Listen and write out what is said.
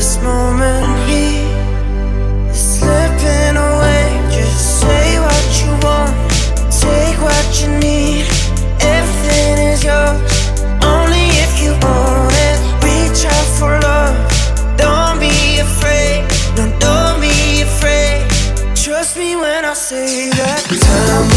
this moment here is slipping away. Just say what you want, take what you need. Everything is yours, only if you want it. Reach out for love, don't be afraid. No, don't be afraid. Trust me when I say that. Time